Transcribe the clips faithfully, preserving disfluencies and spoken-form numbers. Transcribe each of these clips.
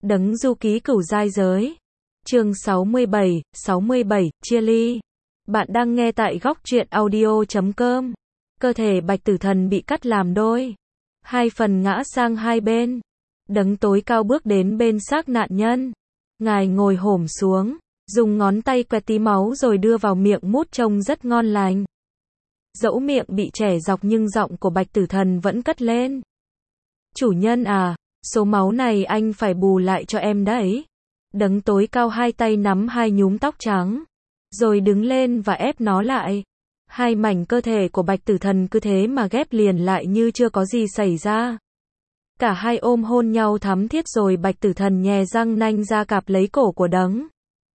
Đấng du ký cửu giai giới. Chương sáu mươi bảy, sáu mươi bảy, chia ly. Bạn đang nghe tại góc truyện audio chấm com. Cơ thể Bạch Tử Thần bị cắt làm đôi. Hai phần ngã sang hai bên. Đấng tối cao bước đến bên xác nạn nhân. Ngài ngồi hổm xuống, dùng ngón tay quẹt tí máu rồi đưa vào miệng mút trông rất ngon lành. Dẫu miệng bị chẻ dọc nhưng giọng của Bạch Tử Thần vẫn cất lên. Chủ nhân à, số máu này anh phải bù lại cho em đấy. Đấng tối cao hai tay nắm hai nhúm tóc trắng, rồi đứng lên và ép nó lại. Hai mảnh cơ thể của Bạch Tử Thần cứ thế mà ghép liền lại như chưa có gì xảy ra. Cả hai ôm hôn nhau thắm thiết rồi Bạch Tử Thần nhè răng nanh ra cạp lấy cổ của đấng.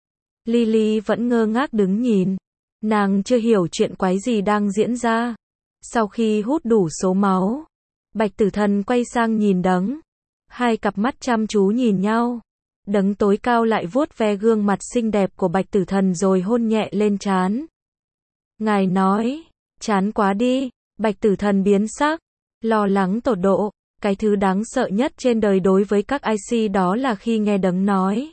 Lily vẫn ngơ ngác đứng nhìn. Nàng chưa hiểu chuyện quái gì đang diễn ra. Sau khi hút đủ số máu, Bạch Tử Thần quay sang nhìn đấng. Hai cặp mắt chăm chú nhìn nhau. Đấng tối cao lại vuốt ve gương mặt xinh đẹp của Bạch Tử Thần rồi hôn nhẹ lên trán. Ngài nói, chán quá đi. Bạch Tử Thần biến sắc, lo lắng tột độ. Cái thứ đáng sợ nhất trên đời đối với các i xê đó là khi nghe đấng nói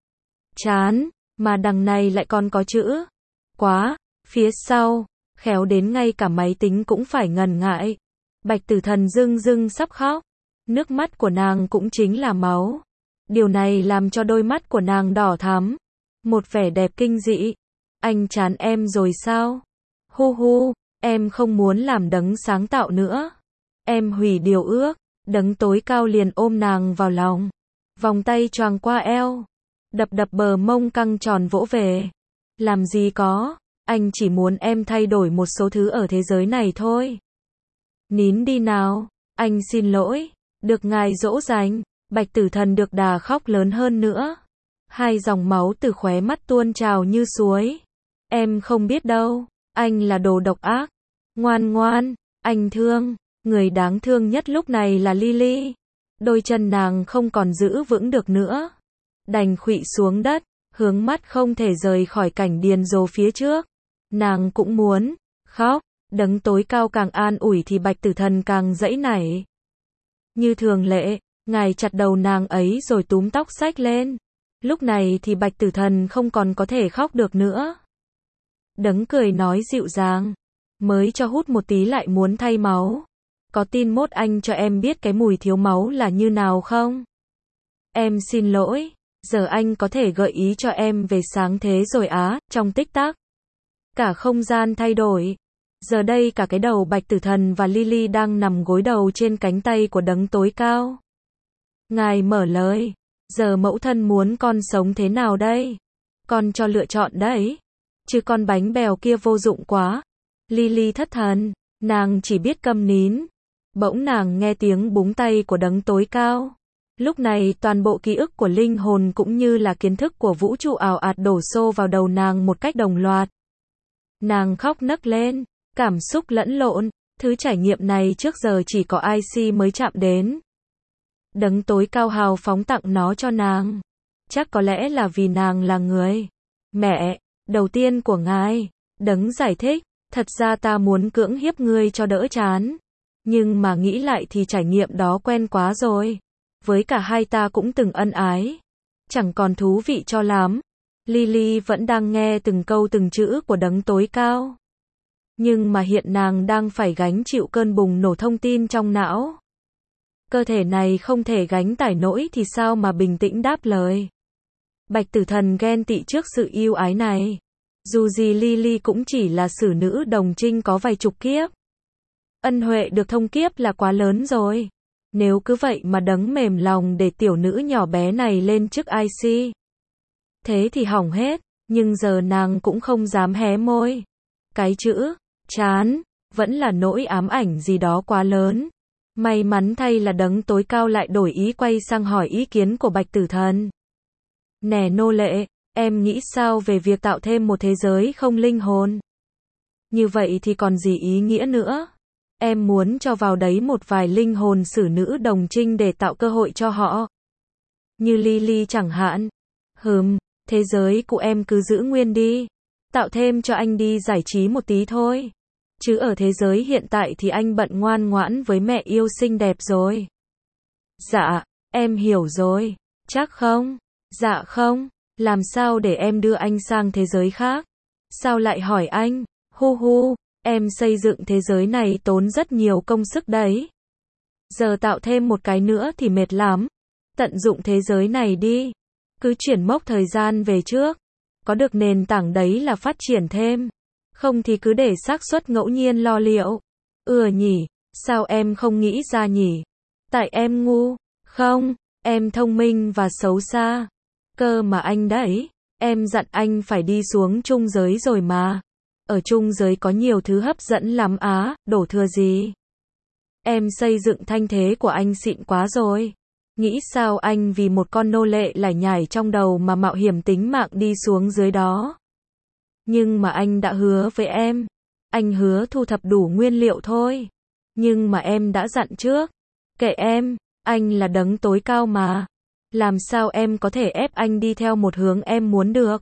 chán, mà đằng này lại còn có chữ quá phía sau, khéo đến ngay cả máy tính cũng phải ngần ngại. Bạch Tử Thần rưng rưng sắp khóc. Nước mắt của nàng cũng chính là máu. Điều này làm cho đôi mắt của nàng đỏ thắm. Một vẻ đẹp kinh dị. Anh chán em rồi sao? Hu hu, em không muốn làm đấng sáng tạo nữa. Em hủy điều ước. Đấng tối cao liền ôm nàng vào lòng. Vòng tay choàng qua eo. Đập đập bờ mông căng tròn vỗ về. Làm gì có, anh chỉ muốn em thay đổi một số thứ ở thế giới này thôi. Nín đi nào, anh xin lỗi. Được ngài dỗ dành. Bạch Tử Thần được đà khóc lớn hơn nữa. Hai dòng máu từ khóe mắt tuôn trào như suối. Em không biết đâu, anh là đồ độc ác. Ngoan ngoan, anh thương. Người đáng thương nhất lúc này là Lily. Đôi chân nàng không còn giữ vững được nữa. Đành khuỵu xuống đất, hướng mắt không thể rời khỏi cảnh điên rồ phía trước. Nàng cũng muốn khóc. Đấng tối cao càng an ủi thì Bạch Tử Thần càng giãy nảy. Như thường lệ, ngài chặt đầu nàng ấy rồi túm tóc xách lên. Lúc này thì Bạch Tử Thần không còn có thể khóc được nữa. Đấng cười nói dịu dàng. Mới cho hút một tí lại muốn thay máu. Có tin mốt anh cho em biết cái mùi thiếu máu là như nào không? Em xin lỗi, giờ anh có thể gợi ý cho em về sáng thế rồi á, trong tích tắc. Cả không gian thay đổi. Giờ đây cả cái đầu Bạch Tử Thần và Lily đang nằm gối đầu trên cánh tay của đấng tối cao. Ngài mở lời. Giờ mẫu thân muốn con sống thế nào đây? Con cho lựa chọn đấy. Chứ con bánh bèo kia vô dụng quá. Lily thất thần, nàng chỉ biết câm nín. Bỗng nàng nghe tiếng búng tay của đấng tối cao. Lúc này toàn bộ ký ức của linh hồn cũng như là kiến thức của vũ trụ ào ạt đổ xô vào đầu nàng một cách đồng loạt. Nàng khóc nấc lên, cảm xúc lẫn lộn, thứ trải nghiệm này trước giờ chỉ có i xê mới chạm đến. Đấng tối cao hào phóng tặng nó cho nàng. Chắc có lẽ là vì nàng là người mẹ đầu tiên của ngài. Đấng giải thích, thật ra ta muốn cưỡng hiếp ngươi cho đỡ chán. Nhưng mà nghĩ lại thì trải nghiệm đó quen quá rồi. Với cả hai ta cũng từng ân ái. Chẳng còn thú vị cho lắm. Lily vẫn đang nghe từng câu từng chữ của đấng tối cao. Nhưng mà hiện nàng đang phải gánh chịu cơn bùng nổ thông tin trong não. Cơ thể này không thể gánh tải nổi thì sao mà bình tĩnh đáp lời. Bạch Tử Thần ghen tị trước sự yêu ái này. Dù gì Lily cũng chỉ là sử nữ đồng trinh có vài chục kiếp. Ân huệ được thông kiếp là quá lớn rồi. Nếu cứ vậy mà đấng mềm lòng để tiểu nữ nhỏ bé này lên chức i xê. Thế thì hỏng hết, nhưng giờ nàng cũng không dám hé môi. Cái chữ chán vẫn là nỗi ám ảnh gì đó quá lớn. May mắn thay là đấng tối cao lại đổi ý quay sang hỏi ý kiến của Bạch Tử Thần. Nè nô lệ, em nghĩ sao về việc tạo thêm một thế giới không linh hồn? Như vậy thì còn gì ý nghĩa nữa? Em muốn cho vào đấy một vài linh hồn sử nữ đồng trinh để tạo cơ hội cho họ. Như Lily chẳng hạn. Hừm, thế giới của em cứ giữ nguyên đi. Tạo thêm cho anh đi giải trí một tí thôi. Chứ ở thế giới hiện tại thì anh bận ngoan ngoãn với mẹ yêu xinh đẹp rồi. Dạ, em hiểu rồi. Chắc không? Dạ không. Làm sao để em đưa anh sang thế giới khác? Sao lại hỏi anh? Hu hu, em xây dựng thế giới này tốn rất nhiều công sức đấy. Giờ tạo thêm một cái nữa thì mệt lắm. Tận dụng thế giới này đi. Cứ chuyển mốc thời gian về trước. Có được nền tảng đấy là phát triển thêm. Không thì cứ để xác suất ngẫu nhiên lo liệu. Ừ nhỉ, sao em không nghĩ ra nhỉ? Tại em ngu. Không, em thông minh và xấu xa. Cơ mà anh đấy, em dặn anh phải đi xuống trung giới rồi mà. Ở trung giới có nhiều thứ hấp dẫn lắm á, đổ thừa gì. Em xây dựng thanh thế của anh xịn quá rồi. Nghĩ sao anh vì một con nô lệ lải nhải trong đầu mà mạo hiểm tính mạng đi xuống dưới đó. Nhưng mà anh đã hứa với em. Anh hứa thu thập đủ nguyên liệu thôi. Nhưng mà em đã dặn trước. Kệ em, anh là đấng tối cao mà. Làm sao em có thể ép anh đi theo một hướng em muốn được.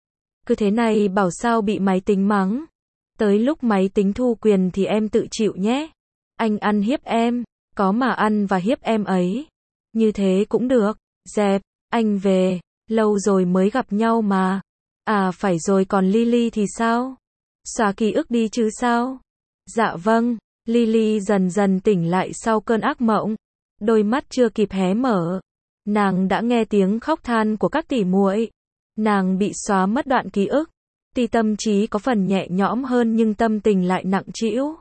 Cứ thế này bảo sao bị máy tính mắng. Tới lúc máy tính thu quyền thì em tự chịu nhé. Anh ăn hiếp em, có mà ăn và hiếp em ấy. Như thế cũng được. Dẹp, anh về, lâu rồi mới gặp nhau mà. À phải rồi, còn Lily thì sao? Xóa ký ức đi chứ sao? Dạ vâng, Lily dần dần tỉnh lại sau cơn ác mộng. Đôi mắt chưa kịp hé mở, nàng đã nghe tiếng khóc than của các tỷ muội. Nàng bị xóa mất đoạn ký ức. Tuy tâm trí có phần nhẹ nhõm hơn nhưng tâm tình lại nặng trĩu.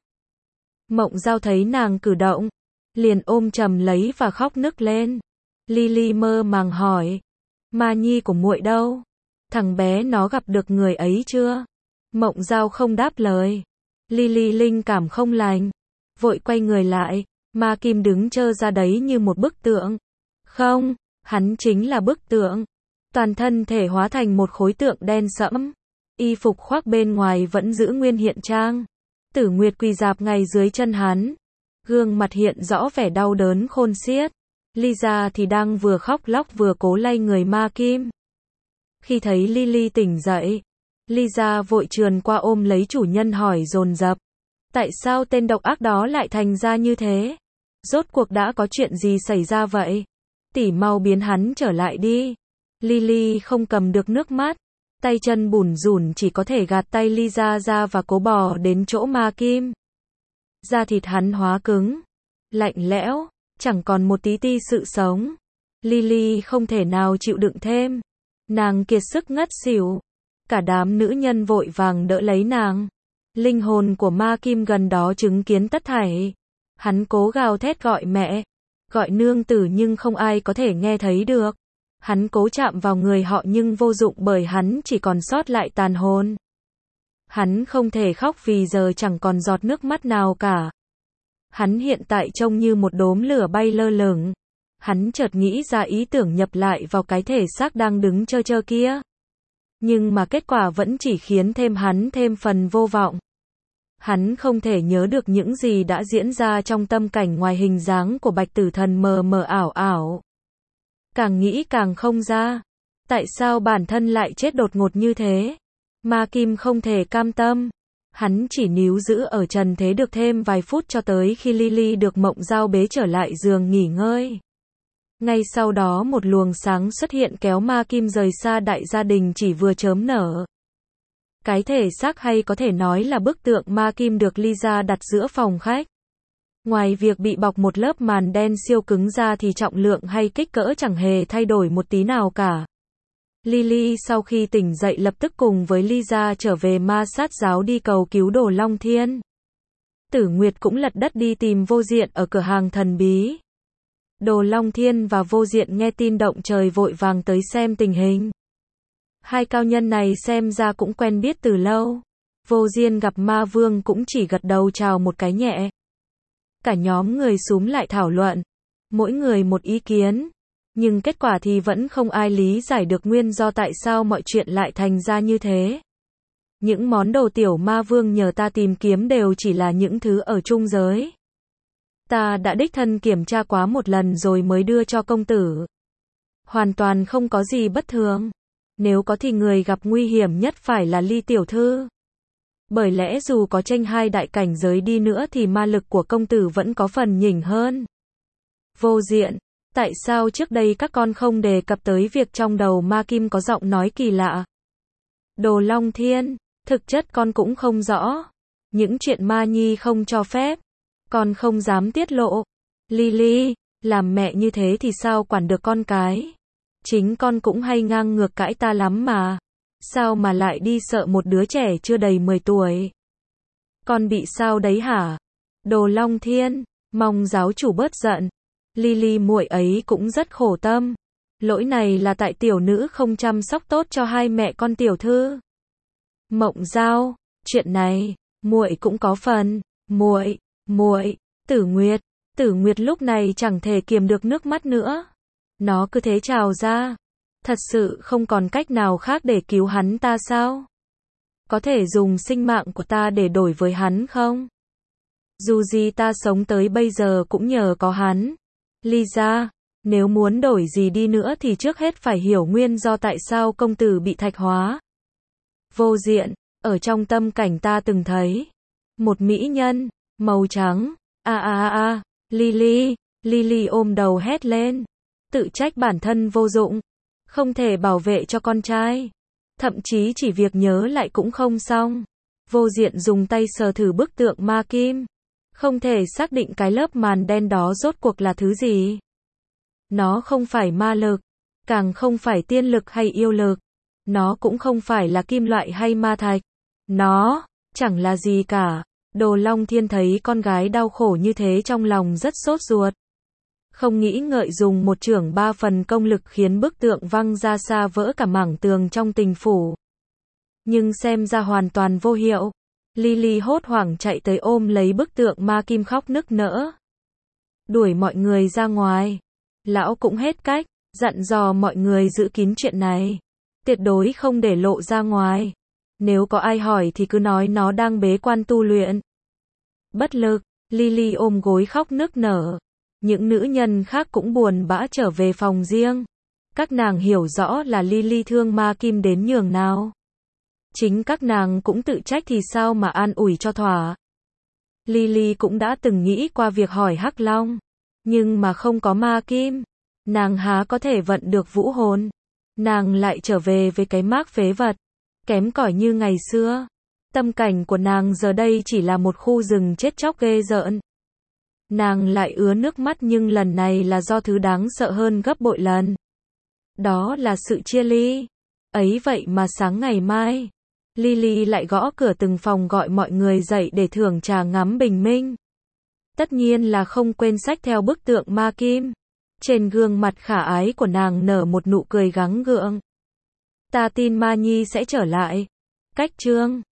Mộng Giao thấy nàng cử động, liền ôm chầm lấy và khóc nức lên. Lily mơ màng hỏi, Ma Nhi của muội đâu? Thằng bé nó gặp được người ấy chưa? Mộng Giao không đáp lời. Lily linh cảm không lành, vội quay người lại. Ma Kim đứng trơ ra đấy như một bức tượng. Không, hắn chính là bức tượng. Toàn thân thể hóa thành một khối tượng đen sẫm. Y phục khoác bên ngoài vẫn giữ nguyên hiện trang. Tử Nguyệt quỳ rạp ngay dưới chân hắn. Gương mặt hiện rõ vẻ đau đớn khôn xiết. Lisa thì đang vừa khóc lóc vừa cố lay người Ma Kim. Khi thấy Lily tỉnh dậy, Lisa vội trườn qua ôm lấy chủ nhân hỏi dồn dập. Tại sao tên độc ác đó lại thành ra như thế? Rốt cuộc đã có chuyện gì xảy ra vậy? Tỷ mau biến hắn trở lại đi. Lily không cầm được nước mắt. Tay chân bủn rủn chỉ có thể gạt tay Lisa ra và cố bò đến chỗ Ma Kim. Da thịt hắn hóa cứng, lạnh lẽo, chẳng còn một tí ti sự sống. Lily không thể nào chịu đựng thêm. Nàng kiệt sức ngất xỉu. Cả đám nữ nhân vội vàng đỡ lấy nàng. Linh hồn của Ma Kim gần đó chứng kiến tất thảy. Hắn cố gào thét gọi mẹ, gọi nương tử nhưng không ai có thể nghe thấy được. Hắn cố chạm vào người họ nhưng vô dụng bởi hắn chỉ còn sót lại tàn hồn. Hắn không thể khóc vì giờ chẳng còn giọt nước mắt nào cả. Hắn hiện tại trông như một đốm lửa bay lơ lửng. Hắn chợt nghĩ ra ý tưởng nhập lại vào cái thể xác đang đứng trơ trơ kia. Nhưng mà kết quả vẫn chỉ khiến thêm hắn thêm phần vô vọng. Hắn không thể nhớ được những gì đã diễn ra trong tâm cảnh ngoài hình dáng của Bạch Tử Thần mờ mờ ảo ảo. Càng nghĩ càng không ra. Tại sao bản thân lại chết đột ngột như thế? Ma Kim không thể cam tâm. Hắn chỉ níu giữ ở trần thế được thêm vài phút cho tới khi Lily được Mộng Giao bế trở lại giường nghỉ ngơi. Ngay sau đó một luồng sáng xuất hiện kéo Ma Kim rời xa đại gia đình chỉ vừa chớm nở. Cái thể xác hay có thể nói là bức tượng Ma Kim được Lisa đặt giữa phòng khách. Ngoài việc bị bọc một lớp màn đen siêu cứng ra thì trọng lượng hay kích cỡ chẳng hề thay đổi một tí nào cả. Lily sau khi tỉnh dậy lập tức cùng với Lisa trở về ma sát giáo đi cầu cứu Đồ Long Thiên. Tử Nguyệt cũng lật đất đi tìm Vô Diện ở cửa hàng thần bí. Đồ Long Thiên và Vô Diện nghe tin động trời vội vàng tới xem tình hình. Hai cao nhân này xem ra cũng quen biết từ lâu. Vô Diên gặp Ma Vương cũng chỉ gật đầu chào một cái nhẹ. Cả nhóm người xúm lại thảo luận. Mỗi người một ý kiến. Nhưng kết quả thì vẫn không ai lý giải được nguyên do tại sao mọi chuyện lại thành ra như thế. Những món đồ tiểu Ma Vương nhờ ta tìm kiếm đều chỉ là những thứ ở trung giới. Ta đã đích thân kiểm tra quá một lần rồi mới đưa cho công tử. Hoàn toàn không có gì bất thường. Nếu có thì người gặp nguy hiểm nhất phải là Ly tiểu thư. Bởi lẽ dù có chênh hai đại cảnh giới đi nữa thì ma lực của công tử vẫn có phần nhỉnh hơn. Vô Diện, Tại sao trước đây các con không đề cập tới việc trong đầu Ma Kim có giọng nói kỳ lạ? Đồ Long Thiên, thực chất con cũng không rõ. Những chuyện Ma Nhi không cho phép, con không dám tiết lộ. Lily, làm mẹ như thế thì sao quản được con cái? Chính con cũng hay ngang ngược cãi ta lắm mà. Sao mà lại đi sợ một đứa trẻ chưa đầy mười tuổi? Con bị sao đấy hả? Đồ Long Thiên, mong giáo chủ bớt giận. Lily muội ấy cũng rất khổ tâm. Lỗi này là tại tiểu nữ không chăm sóc tốt cho hai mẹ con tiểu thư. Mộng Giao, chuyện này, muội cũng có phần. Muội, muội, Tử Nguyệt, Tử Nguyệt lúc này chẳng thể kiềm được nước mắt nữa. Nó cứ thế trào ra. Thật sự không còn cách nào khác để cứu hắn ta sao? Có thể dùng sinh mạng của ta để đổi với hắn không? Dù gì ta sống tới bây giờ cũng nhờ có hắn. Lisa, nếu muốn đổi gì đi nữa thì trước hết phải hiểu nguyên do tại sao công tử bị thạch hóa. Vô Diện, ở trong tâm cảnh ta từng thấy một mỹ nhân, màu trắng. A a a a, Lily, Lily ôm đầu hét lên. Tự trách bản thân vô dụng. Không thể bảo vệ cho con trai. Thậm chí chỉ việc nhớ lại cũng không xong. Vô Diện dùng tay sờ thử bức tượng Ma Kim. Không thể xác định cái lớp màn đen đó rốt cuộc là thứ gì. Nó không phải ma lực, càng không phải tiên lực hay yêu lực. Nó cũng không phải là kim loại hay ma thạch. Nó chẳng là gì cả. Đồ Long Thiên thấy con gái đau khổ như thế trong lòng rất sốt ruột. Không nghĩ ngợi dùng một chưởng ba phần công lực khiến bức tượng văng ra xa vỡ cả mảng tường trong tình phủ. Nhưng xem ra hoàn toàn vô hiệu. Lily hốt hoảng chạy tới ôm lấy bức tượng Ma Kim khóc nức nở. Đuổi mọi người ra ngoài. Lão cũng hết cách, dặn dò mọi người giữ kín chuyện này. Tuyệt đối không để lộ ra ngoài. Nếu có ai hỏi thì cứ nói nó đang bế quan tu luyện. Bất lực, Lily ôm gối khóc nức nở. Những nữ nhân khác cũng buồn bã trở về phòng riêng. Các nàng hiểu rõ là Lily thương Ma Kim đến nhường nào. Chính các nàng cũng tự trách thì sao mà an ủi cho thỏa. Lily cũng đã từng nghĩ qua việc hỏi Hắc Long. Nhưng mà không có Ma Kim. Nàng há có thể vận được vũ hồn. Nàng lại trở về với cái mác phế vật. Kém cỏi như ngày xưa. Tâm cảnh của nàng giờ đây chỉ là một khu rừng chết chóc ghê rợn. Nàng lại ứa nước mắt nhưng lần này là do thứ đáng sợ hơn gấp bội lần. Đó là sự chia ly. Ấy vậy mà sáng ngày mai, Lily lại gõ cửa từng phòng gọi mọi người dậy để thưởng trà ngắm bình minh. Tất nhiên là không quên xách theo bức tượng Ma Kim. Trên gương mặt khả ái của nàng nở một nụ cười gắng gượng. Ta tin Ma Nhi sẽ trở lại. Cách chương